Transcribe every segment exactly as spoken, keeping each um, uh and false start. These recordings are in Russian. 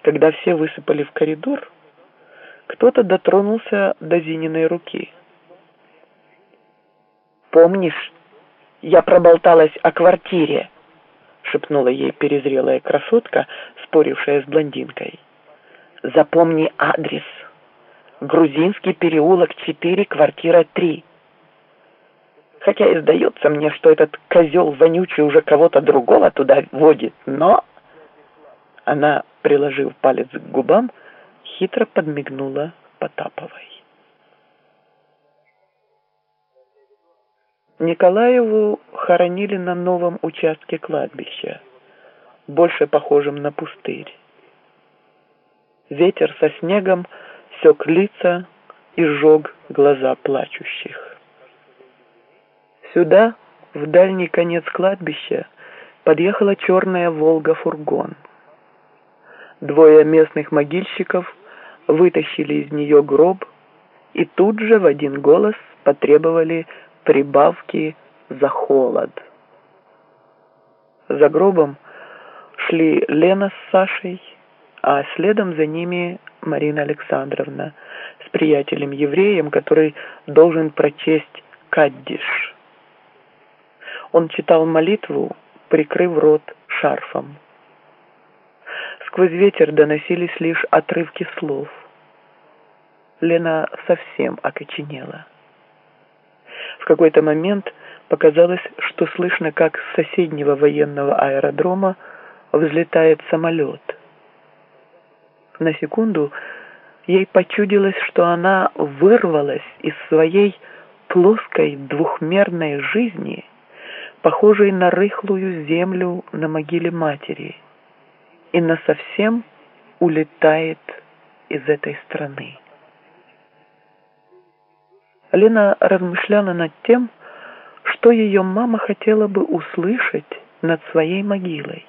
Когда все высыпали в коридор, кто-то дотронулся до Зининой руки. «Помнишь, я проболталась о квартире?» — шепнула ей перезрелая красотка, спорившая с блондинкой. «Запомни адрес. Грузинский переулок четыре, квартира три. Хотя и сдается мне, что этот козел вонючий уже кого-то другого туда водит, но...» Она, приложив палец к губам, хитро подмигнула Потаповой. Николаеву хоронили на новом участке кладбища, больше похожем на пустырь. Ветер со снегом сёк лица и сжег глаза плачущих. Сюда, в дальний конец кладбища, подъехала черная «Волга»-фургон. Двое местных могильщиков вытащили из нее гроб и тут же в один голос потребовали прибавки за холод. За гробом шли Лена с Сашей, а следом за ними Марина Александровна с приятелем-евреем, который должен прочесть каддиш. Он читал молитву, прикрыв рот шарфом. Сквозь ветер доносились лишь отрывки слов. Лена совсем окоченела. В какой-то момент показалось, что слышно, как с соседнего военного аэродрома взлетает самолет. На секунду ей почудилось, что она вырвалась из своей плоской двухмерной жизни, похожей на рыхлую землю на могиле матери, и насовсем улетает из этой страны. Лена размышляла над тем, что ее мама хотела бы услышать над своей могилой.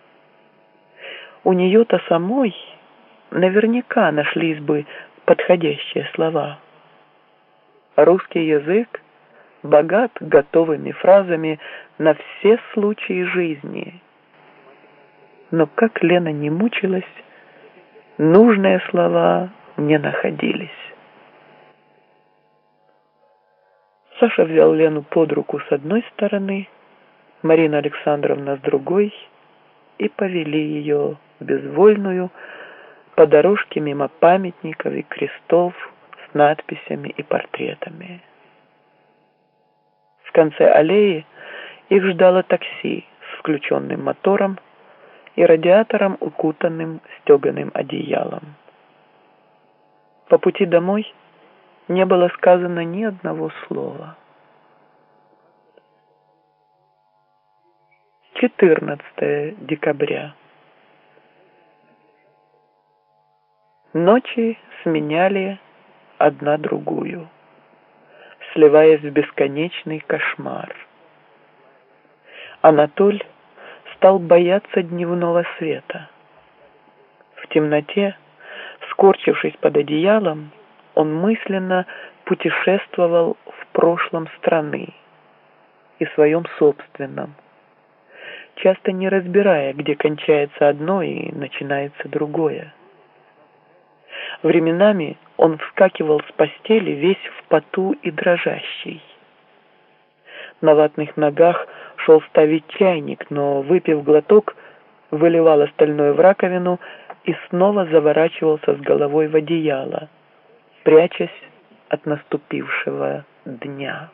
У нее-то самой наверняка нашлись бы подходящие слова. Русский язык богат готовыми фразами на все случаи жизни. Но как Лена не мучилась, нужные слова не находились. Саша взял Лену под руку с одной стороны, Марина Александровна с другой, и повели ее, безвольную, по дорожке мимо памятников и крестов с надписями и портретами. В конце аллеи их ждало такси с включенным мотором и радиатором, укутанным стеганым одеялом. По пути домой не было сказано ни одного слова. четырнадцатое декабря. Ночи сменяли одна другую, сливаясь в бесконечный кошмар. Анатоль стал бояться дневного света. В темноте, скорчившись под одеялом, он мысленно путешествовал в прошлом страны и своем собственном, часто не разбирая, где кончается одно и начинается другое. Временами он вскакивал с постели весь в поту и дрожащий. На ватных ногах шел ставить чайник, но, выпив глоток, выливал остальное в раковину и снова заворачивался с головой в одеяло, прячась от наступившего дня.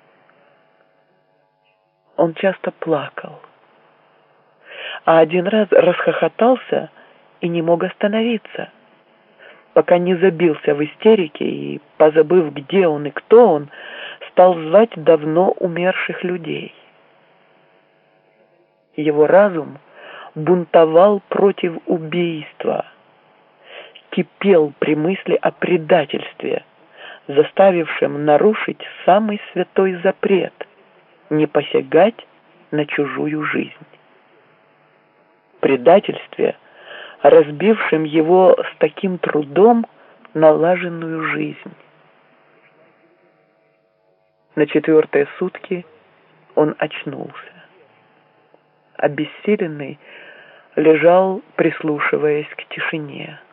Он часто плакал, а один раз расхохотался и не мог остановиться, пока не забился в истерике и, позабыв, где он и кто он, стал звать давно умерших людей. Его разум бунтовал против убийства, кипел при мысли о предательстве, заставившем нарушить самый святой запрет — не посягать на чужую жизнь. Предательстве, разбившим его с таким трудом налаженную жизнь. На четвертые сутки он очнулся. Обессиленный, лежал, прислушиваясь к тишине.